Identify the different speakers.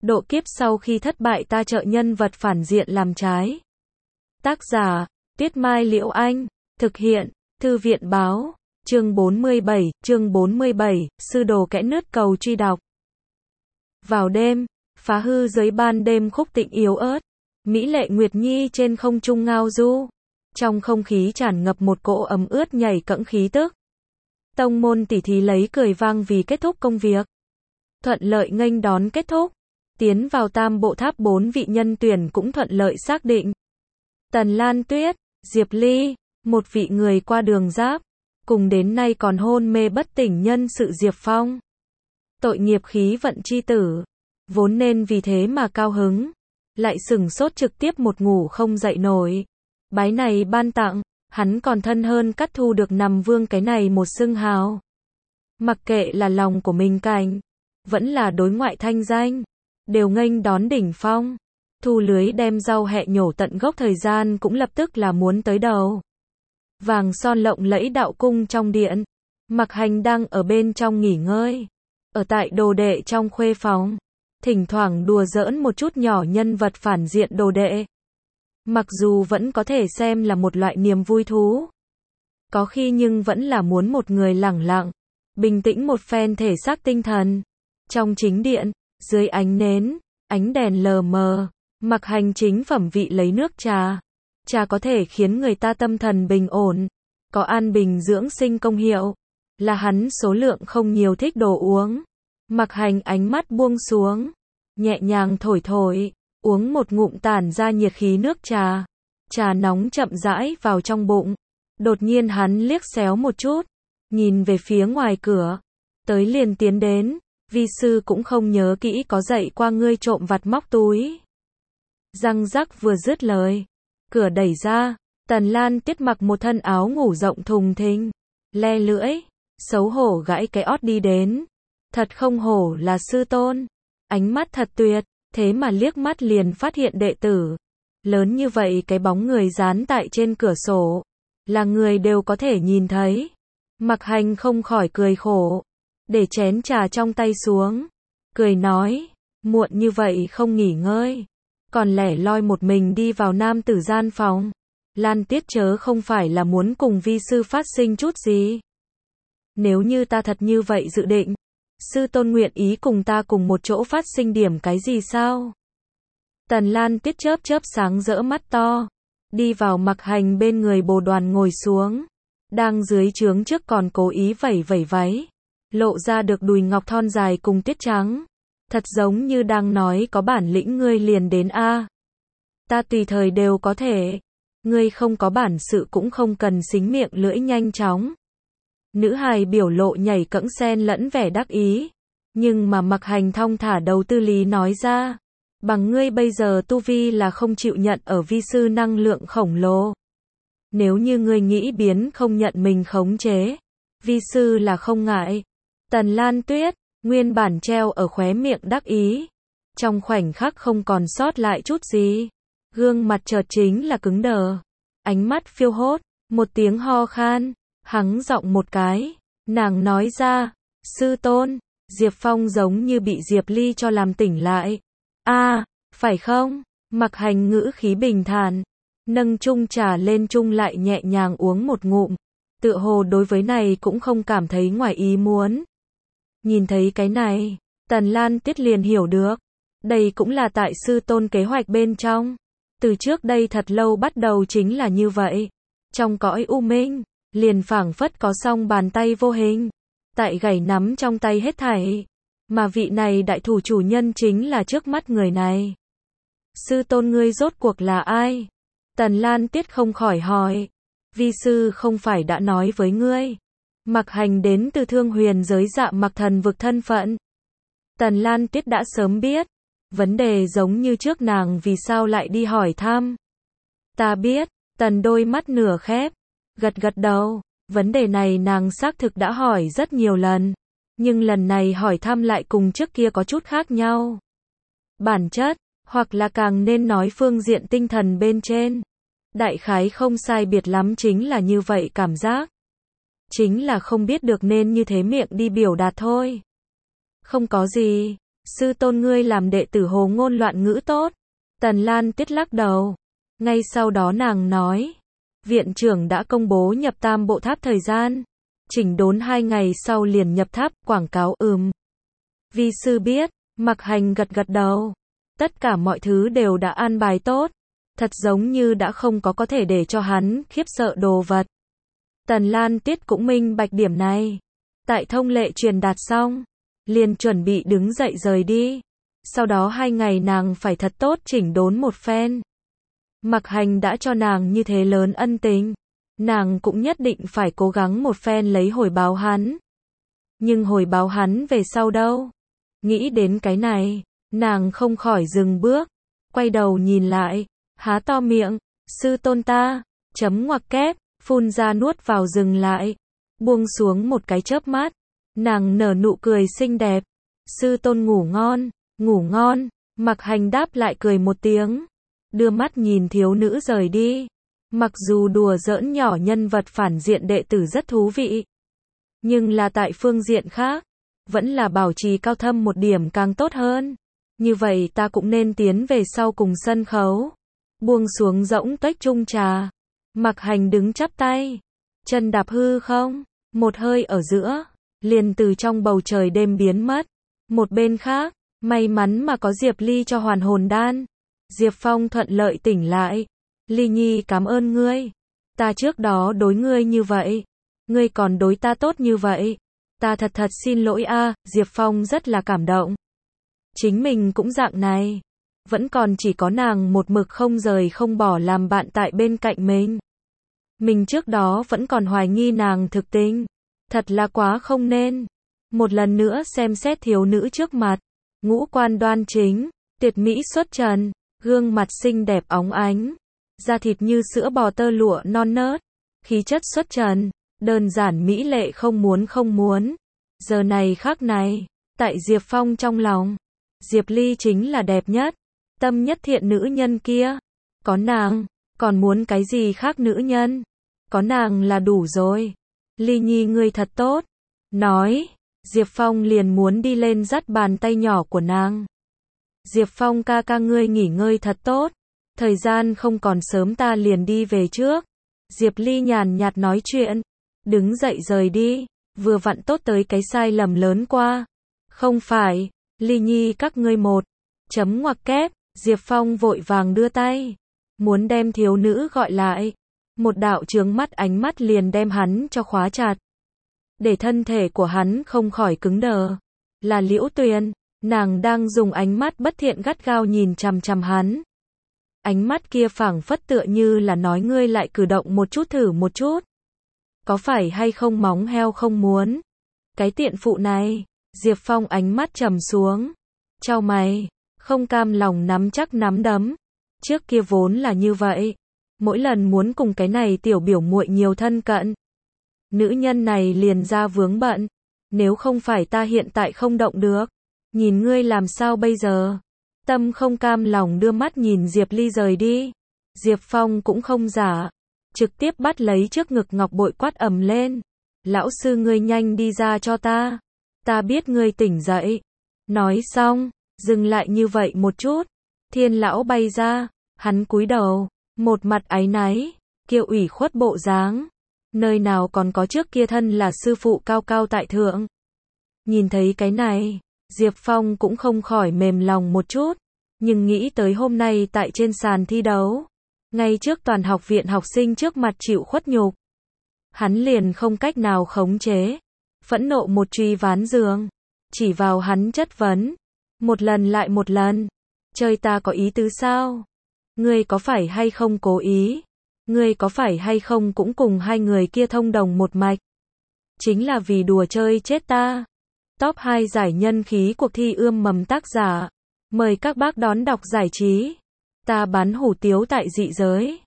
Speaker 1: độ kiếp sau khi thất bại ta trợ nhân vật phản diện làm trái. Tác giả, Tuyết Mai Liễu Anh, thực hiện, Thư viện Báo, chương 47, sư đồ kẽ nứt cầu truy đọc. Vào đêm, phá hư giới ban đêm khúc tịnh yếu ớt, mỹ lệ Nguyệt Nhi trên không trung ngao du, trong không khí tràn ngập một cỗ ấm ướt nhảy cẫng khí tức. Tông môn tỷ thí lấy cười vang vì kết thúc công việc. Thuận lợi nghênh đón kết thúc, tiến vào tam bộ tháp 4 vị nhân tuyển cũng thuận lợi xác định. Tần Lan Tuyết, Diệp Ly, một vị người qua đường giáp, cùng đến nay còn hôn mê bất tỉnh nhân sự Diệp Phong. Tội nghiệp khí vận chi tử, vốn nên vì thế mà cao hứng, lại sửng sốt trực tiếp một ngủ không dậy nổi. Bái này ban tặng, hắn còn thân hơn cắt thu được nằm vương cái này một xưng hào. Mặc kệ là lòng của mình cảnh, vẫn là đối ngoại thanh danh, đều nghênh đón đỉnh phong. Thu lưới đem rau hẹ nhổ tận gốc thời gian cũng lập tức là muốn tới đầu. Vàng son lộng lẫy đạo cung trong điện, Mặc Hành đang ở bên trong nghỉ ngơi, ở tại đồ đệ trong khuê phòng, thỉnh thoảng đùa giỡn một chút nhỏ nhân vật phản diện đồ đệ. Mặc dù vẫn có thể xem là một loại niềm vui thú, có khi nhưng vẫn là muốn một người lẳng lặng, bình tĩnh một phen thể xác tinh thần. Trong chính điện, dưới ánh nến, ánh đèn lờ mờ, Mặc Hành chính phẩm vị lấy nước trà. Trà có thể khiến người ta tâm thần bình ổn, có an bình dưỡng sinh công hiệu, là hắn số lượng không nhiều thích đồ uống. Mặc Hành ánh mắt buông xuống, nhẹ nhàng thổi thổi, uống một ngụm tản ra nhiệt khí nước trà. Trà nóng chậm rãi vào trong bụng. Đột nhiên hắn liếc xéo một chút, nhìn về phía ngoài cửa, tới liền tiến đến. Vi sư cũng không nhớ kỹ có dạy qua ngươi trộm vặt móc túi. Răng rắc vừa dứt lời, cửa đẩy ra, Tần Lan Tuyết mặc một thân áo ngủ rộng thùng thình, le lưỡi, xấu hổ gãi cái ót đi đến. Thật không hổ là sư tôn, ánh mắt thật tuyệt, thế mà liếc mắt liền phát hiện đệ tử. Lớn như vậy cái bóng người dán tại trên cửa sổ, là người đều có thể nhìn thấy. Mặc Hành không khỏi cười khổ, để chén trà trong tay xuống, cười nói, muộn như vậy không nghỉ ngơi, còn lẻ loi một mình đi vào nam tử gian phòng. Lan Tuyết chớ không phải là muốn cùng vi sư phát sinh chút gì. Nếu như ta thật như vậy dự định, sư tôn nguyện ý cùng ta cùng một chỗ phát sinh điểm cái gì sao? Tần Lan Tuyết chớp chớp sáng rỡ mắt to, đi vào Mặc Hành bên người bồ đoàn ngồi xuống, đang dưới trướng trước còn cố ý vẩy vẩy váy, lộ ra được đùi ngọc thon dài cùng tuyết trắng. Thật giống như đang nói có bản lĩnh ngươi liền đến a. Ta tùy thời đều có thể. Ngươi không có bản sự cũng không cần xính miệng lưỡi nhanh chóng. Nữ hài biểu lộ nhảy cẫng xen lẫn vẻ đắc ý. Nhưng mà Mặc Hành thong thả đầu tư lý nói ra. Bằng ngươi bây giờ tu vi là không chịu nhận ở vi sư năng lượng khổng lồ. Nếu như ngươi nghĩ biến không nhận mình khống chế, vi sư là không ngại. Tần Lan Tuyết, nguyên bản treo ở khóe miệng đắc ý, trong khoảnh khắc không còn sót lại chút gì. Gương mặt chợt chính là cứng đờ, ánh mắt phiêu hốt, một tiếng ho khan, hắng giọng một cái, nàng nói ra, sư tôn, Diệp Phong giống như bị Diệp Ly cho làm tỉnh lại. Phải không? Mặc Hành ngữ khí bình thản, nâng chung trà lên chung lại nhẹ nhàng uống một ngụm, tựa hồ đối với này cũng không cảm thấy ngoài ý muốn. Nhìn thấy cái này, Tần Lan Tuyết liền hiểu được, đây cũng là tại sư tôn kế hoạch bên trong. Từ trước đây thật lâu bắt đầu chính là như vậy. Trong cõi u minh, liền phảng phất có song bàn tay vô hình, tại gảy nắm trong tay hết thảy. Mà vị này đại thủ chủ nhân chính là trước mắt người này. Sư tôn ngươi rốt cuộc là ai? Tần Lan Tuyết không khỏi hỏi. Vi sư không phải đã nói với ngươi. Mặc Hành đến từ Thương Huyền giới Dạ Mặc thần vực thân phận. Tần Lan Tuyết đã sớm biết. Vấn đề giống như trước nàng vì sao lại đi hỏi thăm. Ta biết, Tần đôi mắt nửa khép, gật gật đầu. Vấn đề này nàng xác thực đã hỏi rất nhiều lần. Nhưng lần này hỏi thăm lại cùng trước kia có chút khác nhau. Bản chất, hoặc là càng nên nói phương diện tinh thần bên trên. Đại khái không sai biệt lắm chính là như vậy cảm giác. Chính là không biết được nên như thế miệng đi biểu đạt thôi. Không có gì, Sư tôn ngươi làm đệ tử hồ ngôn loạn ngữ tốt. Tần Lan Tuyết lắc đầu. Ngay sau đó nàng nói. Viện trưởng đã công bố nhập Tam Bộ Tháp thời gian. Chỉnh đốn 2 ngày sau liền nhập tháp, quảng cáo Vi sư biết, Mặc Hành gật gật đầu. Tất cả mọi thứ đều đã an bài tốt. Thật giống như đã không có thể để cho hắn khiếp sợ đồ vật. Tần Lan Tuyết cũng minh bạch điểm này. Tại thông lệ truyền đạt xong, liền chuẩn bị đứng dậy rời đi. Sau đó 2 ngày nàng phải thật tốt chỉnh đốn một phen. Mặc Hành đã cho nàng như thế lớn ân tình, nàng cũng nhất định phải cố gắng một phen lấy hồi báo hắn. Nhưng hồi báo hắn về sau đâu? Nghĩ đến cái này, nàng không khỏi dừng bước, quay đầu nhìn lại, há to miệng, sư tôn ta, chấm ngoặc kép, phun ra nuốt vào dừng lại, buông xuống một cái chớp mắt, nàng nở nụ cười xinh đẹp, sư tôn ngủ ngon, Mặc Hành đáp lại cười một tiếng, đưa mắt nhìn thiếu nữ rời đi. Mặc dù đùa giỡn nhỏ nhân vật phản diện đệ tử rất thú vị, nhưng là tại phương diện khác, vẫn là bảo trì cao thâm một điểm càng tốt hơn. Như vậy ta cũng nên tiến về sau cùng sân khấu. Buông xuống rỗng tuếch chung trà. Mặc Hành đứng chắp tay, chân đạp hư không, một hơi ở giữa, liền từ trong bầu trời đêm biến mất. Một bên khác, may mắn mà có Diệp Ly cho hoàn hồn đan. Diệp Phong thuận lợi tỉnh lại. Ly Nhi cảm ơn ngươi. Ta trước đó đối ngươi như vậy, ngươi còn đối ta tốt như vậy. Ta thật xin lỗi a. Diệp Phong rất là cảm động. Chính mình cũng dạng này. Vẫn còn chỉ có nàng một mực không rời không bỏ làm bạn tại bên cạnh mình. Mình trước đó vẫn còn hoài nghi nàng thực tình. Thật là quá không nên. Một lần nữa xem xét thiếu nữ trước mặt. Ngũ quan đoan chính, tuyệt mỹ xuất trần, gương mặt xinh đẹp óng ánh, da thịt như sữa bò tơ lụa non nớt, khí chất xuất trần, đơn giản mỹ lệ không muốn. Giờ này khắc này, tại Diệp Phong trong lòng, Diệp Ly chính là đẹp nhất, tâm nhất thiện nữ nhân kia. Có nàng, còn muốn cái gì khác nữ nhân? Có nàng là đủ rồi. Ly Nhi ngươi thật tốt. Nói, Diệp Phong liền muốn đi lên dắt bàn tay nhỏ của nàng. Diệp Phong ca ca ngươi nghỉ ngơi thật tốt. Thời gian không còn sớm ta liền đi về trước. Diệp Ly nhàn nhạt nói chuyện. Đứng dậy rời đi. Vừa vặn tốt tới cái sai lầm lớn qua. Không phải, Ly Nhi các ngươi chấm ngoặc kép. Diệp Phong vội vàng đưa tay. Muốn đem thiếu nữ gọi lại. Một đạo chướng mắt ánh mắt liền đem hắn cho khóa chặt. Để thân thể của hắn không khỏi cứng đờ. Là Liễu Tuyền, nàng đang dùng ánh mắt bất thiện gắt gao nhìn chằm chằm hắn. Ánh mắt kia phảng phất tựa như là nói ngươi lại cử động một chút thử một chút. Có phải hay không móng heo không muốn? Cái tiện phụ này, Diệp Phong ánh mắt trầm xuống. Chau mày, không cam lòng nắm chắc nắm đấm. Trước kia vốn là như vậy. Mỗi lần muốn cùng cái này tiểu biểu muội nhiều thân cận. Nữ nhân này liền ra vướng bận. Nếu không phải ta hiện tại không động được. Nhìn ngươi làm sao bây giờ? Tâm không cam lòng đưa mắt nhìn Diệp Ly rời đi. Diệp Phong cũng không giả. Trực tiếp bắt lấy trước ngực ngọc bội quát ầm lên. Lão sư ngươi nhanh đi ra cho ta. Ta biết ngươi tỉnh dậy. Nói xong, dừng lại như vậy một chút. Thiên lão bay ra. Hắn cúi đầu. Một mặt áy náy. Kiều ủy khuất bộ dáng. Nơi nào còn có trước kia thân là sư phụ cao cao tại thượng. Nhìn thấy cái này, Diệp Phong cũng không khỏi mềm lòng một chút. Nhưng nghĩ tới hôm nay tại trên sàn thi đấu. Ngay trước toàn học viện học sinh trước mặt chịu khuất nhục. Hắn liền không cách nào khống chế. Phẫn nộ một truy ván giường. Chỉ vào hắn chất vấn. Một lần lại một lần. Chơi ta có ý tứ sao? Ngươi có phải hay không cố ý? Ngươi có phải hay không cũng cùng hai người kia thông đồng một mạch? Chính là vì đùa chơi chết ta. Top 2 giải nhân khí cuộc thi ươm mầm tác giả. Mời các bác đón đọc giải trí. Ta bán hủ tiếu tại dị giới.